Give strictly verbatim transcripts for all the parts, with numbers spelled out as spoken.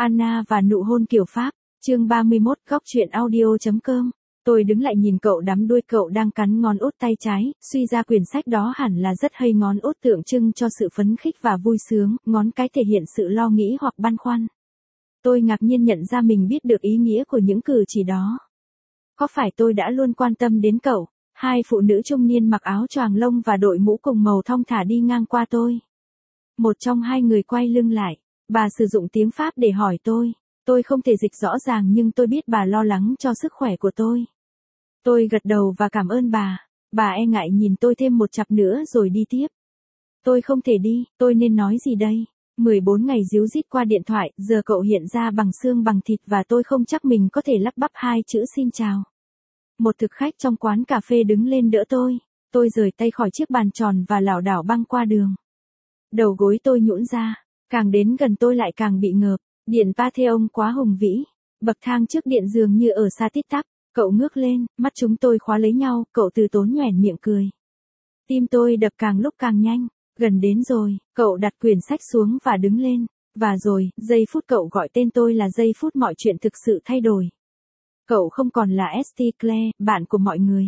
Anna và nụ hôn kiểu Pháp, chương ba mươi mốt, góc truyện audio.com. Tôi đứng lại nhìn cậu đắm đuôi, cậu đang cắn ngón út tay trái, suy ra quyển sách đó hẳn là rất hay, ngón út tượng trưng cho sự phấn khích và vui sướng, ngón cái thể hiện sự lo nghĩ hoặc băn khoăn. Tôi ngạc nhiên nhận ra mình biết được ý nghĩa của những cử chỉ đó. Có phải tôi đã luôn quan tâm đến cậu? Hai phụ nữ trung niên mặc áo choàng lông và đội mũ cùng màu thong thả đi ngang qua tôi. Một trong hai người quay lưng lại, bà sử dụng tiếng Pháp để hỏi tôi. Tôi không thể dịch rõ ràng nhưng tôi biết bà lo lắng cho sức khỏe của tôi. Tôi gật đầu và cảm ơn bà. Bà e ngại nhìn tôi thêm một chặp nữa rồi đi tiếp. Tôi không thể đi, tôi nên nói gì đây? mười bốn ngày díu dít qua điện thoại, giờ cậu hiện ra bằng xương bằng thịt và tôi không chắc mình có thể lắp bắp hai chữ xin chào. Một thực khách trong quán cà phê đứng lên đỡ tôi. Tôi rời tay khỏi chiếc bàn tròn và lảo đảo băng qua đường. Đầu gối tôi nhũn ra, càng đến gần tôi lại càng bị ngợp. Điện Pantheon quá hùng vĩ. Bậc thang trước điện dường như ở xa tít tắp. Cậu ngước lên, mắt chúng tôi khóa lấy nhau, cậu từ tốn nhoẻn miệng cười. Tim tôi đập càng lúc càng nhanh. Gần đến rồi, cậu đặt quyển sách xuống và đứng lên. Và rồi, giây phút cậu gọi tên tôi là giây phút mọi chuyện thực sự thay đổi. Cậu không còn là Esther Claire, bạn của mọi người.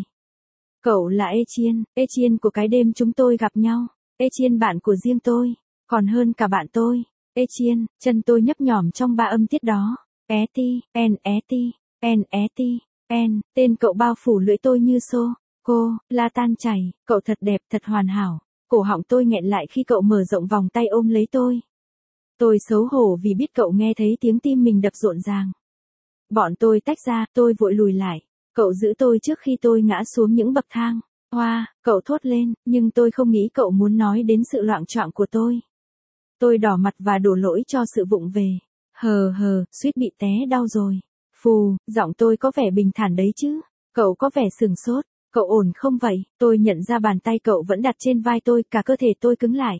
Cậu là Etienne, Etienne của cái đêm chúng tôi gặp nhau. Etienne bạn của riêng tôi, còn hơn cả bạn tôi. Etienne, chân tôi nhấp nhỏm trong ba âm tiết đó. Eti, en eti, en eti, en, tên cậu bao phủ lưỡi tôi như xô. Cô, la tan chảy, cậu thật đẹp, thật hoàn hảo. Cổ họng tôi nghẹn lại khi cậu mở rộng vòng tay ôm lấy tôi. Tôi xấu hổ vì biết cậu nghe thấy tiếng tim mình đập rộn ràng. Bọn tôi tách ra, tôi vội lùi lại. Cậu giữ tôi trước khi tôi ngã xuống những bậc thang. Hoa, wow, cậu thốt lên, nhưng tôi không nghĩ cậu muốn nói đến sự loạng choạng của tôi. Tôi đỏ mặt và đổ lỗi cho sự vụng về. Hờ hờ, suýt bị té đau rồi. Phù, giọng tôi có vẻ bình thản đấy chứ. Cậu có vẻ sừng sốt. Cậu ổn không vậy? Tôi nhận ra bàn tay cậu vẫn đặt trên vai tôi, cả cơ thể tôi cứng lại.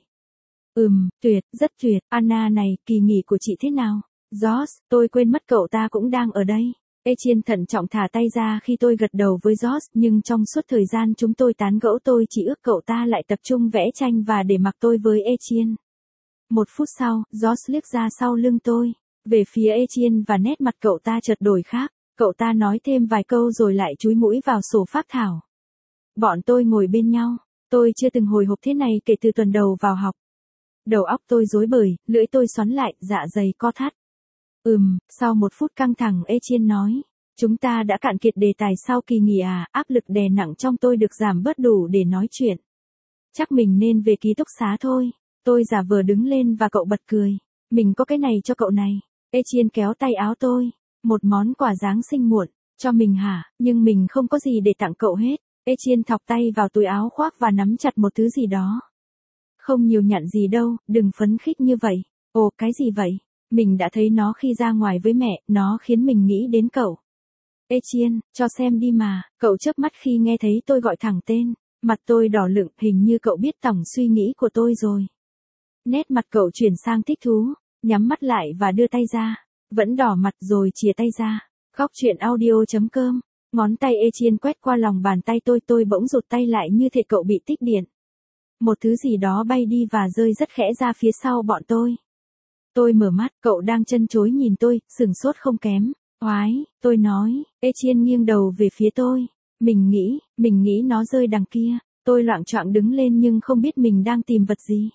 Ừm, tuyệt, rất tuyệt. Anna này, kỳ nghỉ của chị thế nào? George, tôi quên mất cậu ta cũng đang ở đây. Etienne thận trọng thả tay ra khi tôi gật đầu với George, nhưng trong suốt thời gian chúng tôi tán gẫu tôi chỉ ước cậu ta lại tập trung vẽ tranh và để mặc tôi với Etienne. Một phút sau, George liếc ra sau lưng tôi, về phía Etienne và nét mặt cậu ta chợt đổi khác. Cậu ta nói thêm vài câu rồi lại chúi mũi vào sổ phác thảo. Bọn tôi ngồi bên nhau, tôi chưa từng hồi hộp thế này kể từ tuần đầu vào học. Đầu óc tôi rối bời, lưỡi tôi xoắn lại, dạ dày co thắt. Ừm, sau một phút căng thẳng Etienne nói, chúng ta đã cạn kiệt đề tài sau kỳ nghỉ à, áp lực đè nặng trong tôi được giảm bớt đủ để nói chuyện. Chắc mình nên về ký túc xá thôi. Tôi giả vờ đứng lên và cậu bật cười. Mình có cái này cho cậu này. Etienne kéo tay áo tôi. Một món quà Giáng sinh muộn, cho mình hả, nhưng mình không có gì để tặng cậu hết. Etienne thọc tay vào túi áo khoác và nắm chặt một thứ gì đó. Không nhiều nhặn gì đâu, đừng phấn khích như vậy. Ồ, cái gì vậy? Mình đã thấy nó khi ra ngoài với mẹ, nó khiến mình nghĩ đến cậu. Etienne, cho xem đi mà, cậu chớp mắt khi nghe thấy tôi gọi thẳng tên. Mặt tôi đỏ lựng, hình như cậu biết tổng suy nghĩ của tôi rồi. Nét mặt cậu chuyển sang thích thú, nhắm mắt lại và đưa tay ra. Vẫn đỏ mặt rồi chìa tay ra. Góc truyện audio.com. Ngón tay Etienne quét qua lòng bàn tay tôi, tôi bỗng rụt tay lại như thể cậu bị tích điện. Một thứ gì đó bay đi và rơi rất khẽ ra phía sau bọn tôi. Tôi mở mắt, cậu đang chân chối nhìn tôi, sửng sốt không kém. Oái, tôi nói. Etienne nghiêng đầu về phía tôi. Mình nghĩ, mình nghĩ nó rơi đằng kia. Tôi loạng choạng đứng lên nhưng không biết mình đang tìm vật gì.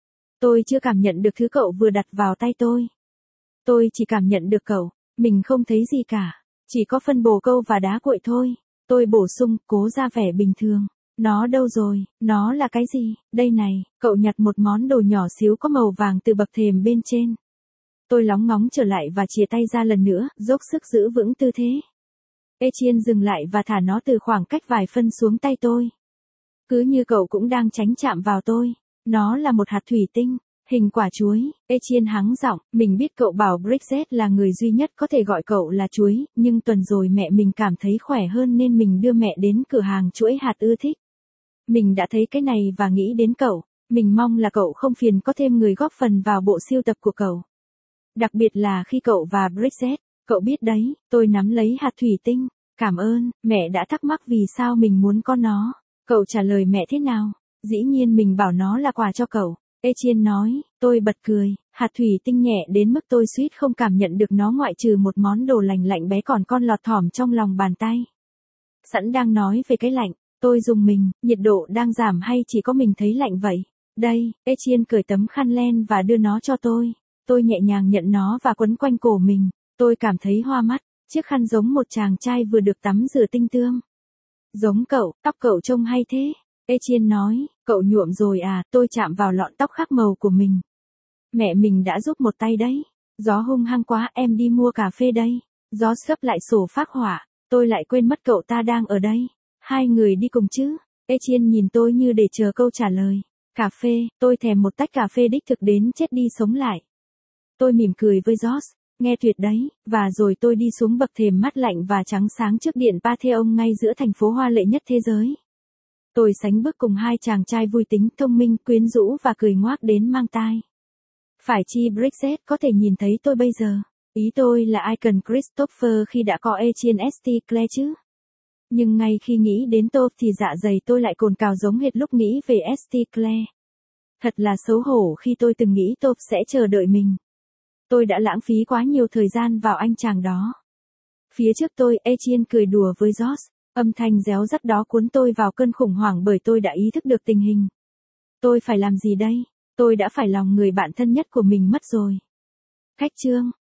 Tôi chưa cảm nhận được thứ cậu vừa đặt vào tay tôi. Tôi chỉ cảm nhận được cậu, mình không thấy gì cả, chỉ có phân bồ câu và đá cuội thôi. Tôi bổ sung, cố ra vẻ bình thường. Nó đâu rồi, nó là cái gì? Đây này, cậu nhặt một món đồ nhỏ xíu có màu vàng từ bậc thềm bên trên. Tôi lóng ngóng trở lại và chìa tay ra lần nữa, dốc sức giữ vững tư thế. Etienne dừng lại và thả nó từ khoảng cách vài phân xuống tay tôi. Cứ như cậu cũng đang tránh chạm vào tôi. Nó là một hạt thủy tinh. Hình quả chuối. Etienne hắng giọng, mình biết cậu bảo Bridget là người duy nhất có thể gọi cậu là chuối, nhưng tuần rồi mẹ mình cảm thấy khỏe hơn nên mình đưa mẹ đến cửa hàng chuỗi hạt ưa thích. Mình đã thấy cái này và nghĩ đến cậu, mình mong là cậu không phiền có thêm người góp phần vào bộ sưu tập của cậu. Đặc biệt là khi cậu và Bridget, cậu biết đấy, tôi nắm lấy hạt thủy tinh, cảm ơn, mẹ đã thắc mắc vì sao mình muốn có nó. Cậu trả lời mẹ thế nào? Dĩ nhiên mình bảo nó là quà cho cậu. Etienne nói, Tôi bật cười, hạt thủy tinh nhẹ đến mức tôi suýt không cảm nhận được nó ngoại trừ một món đồ lành lạnh bé còn con lọt thỏm trong lòng bàn tay. Sẵn đang nói về cái lạnh, tôi rùng mình, nhiệt độ đang giảm hay chỉ có mình thấy lạnh vậy? Đây, Etienne cởi tấm khăn len và đưa nó cho tôi. Tôi nhẹ nhàng nhận nó và quấn quanh cổ mình. Tôi cảm thấy hoa mắt, chiếc khăn giống một chàng trai vừa được tắm rửa tinh tươm. Giống cậu, tóc cậu trông hay thế. Etienne nói, cậu nhuộm rồi à, tôi chạm vào lọn tóc khác màu của mình. Mẹ mình đã giúp một tay đấy. Gió hung hăng quá, em đi mua cà phê đây. Gió sấp lại sổ phác họa, tôi lại quên mất cậu ta đang ở đây. Hai người đi cùng chứ? Etienne nhìn tôi như để chờ câu trả lời. Cà phê, tôi thèm một tách cà phê đích thực đến chết đi sống lại. Tôi mỉm cười với George, nghe tuyệt đấy, và rồi tôi đi xuống bậc thềm mát lạnh và trắng sáng trước điện Pantheon ngay giữa thành phố hoa lệ nhất thế giới. Tôi sánh bước cùng hai chàng trai vui tính, thông minh, quyến rũ và cười ngoác đến mang tai. Phải chi Brexit có thể nhìn thấy tôi bây giờ? Ý tôi là ai cần Christopher khi đã có Etienne St. Clair chứ? Nhưng ngay khi nghĩ đến tôi thì dạ dày tôi lại cồn cào giống hệt lúc nghĩ về St. Clair. Thật là xấu hổ khi tôi từng nghĩ tôi sẽ chờ đợi mình. Tôi đã lãng phí quá nhiều thời gian vào anh chàng đó. Phía trước tôi, Etienne cười đùa với George. Âm thanh réo rắt đó cuốn tôi vào cơn khủng hoảng bởi tôi đã ý thức được tình hình. Tôi phải làm gì đây? Tôi đã phải lòng người bạn thân nhất của mình mất rồi. Khách trương,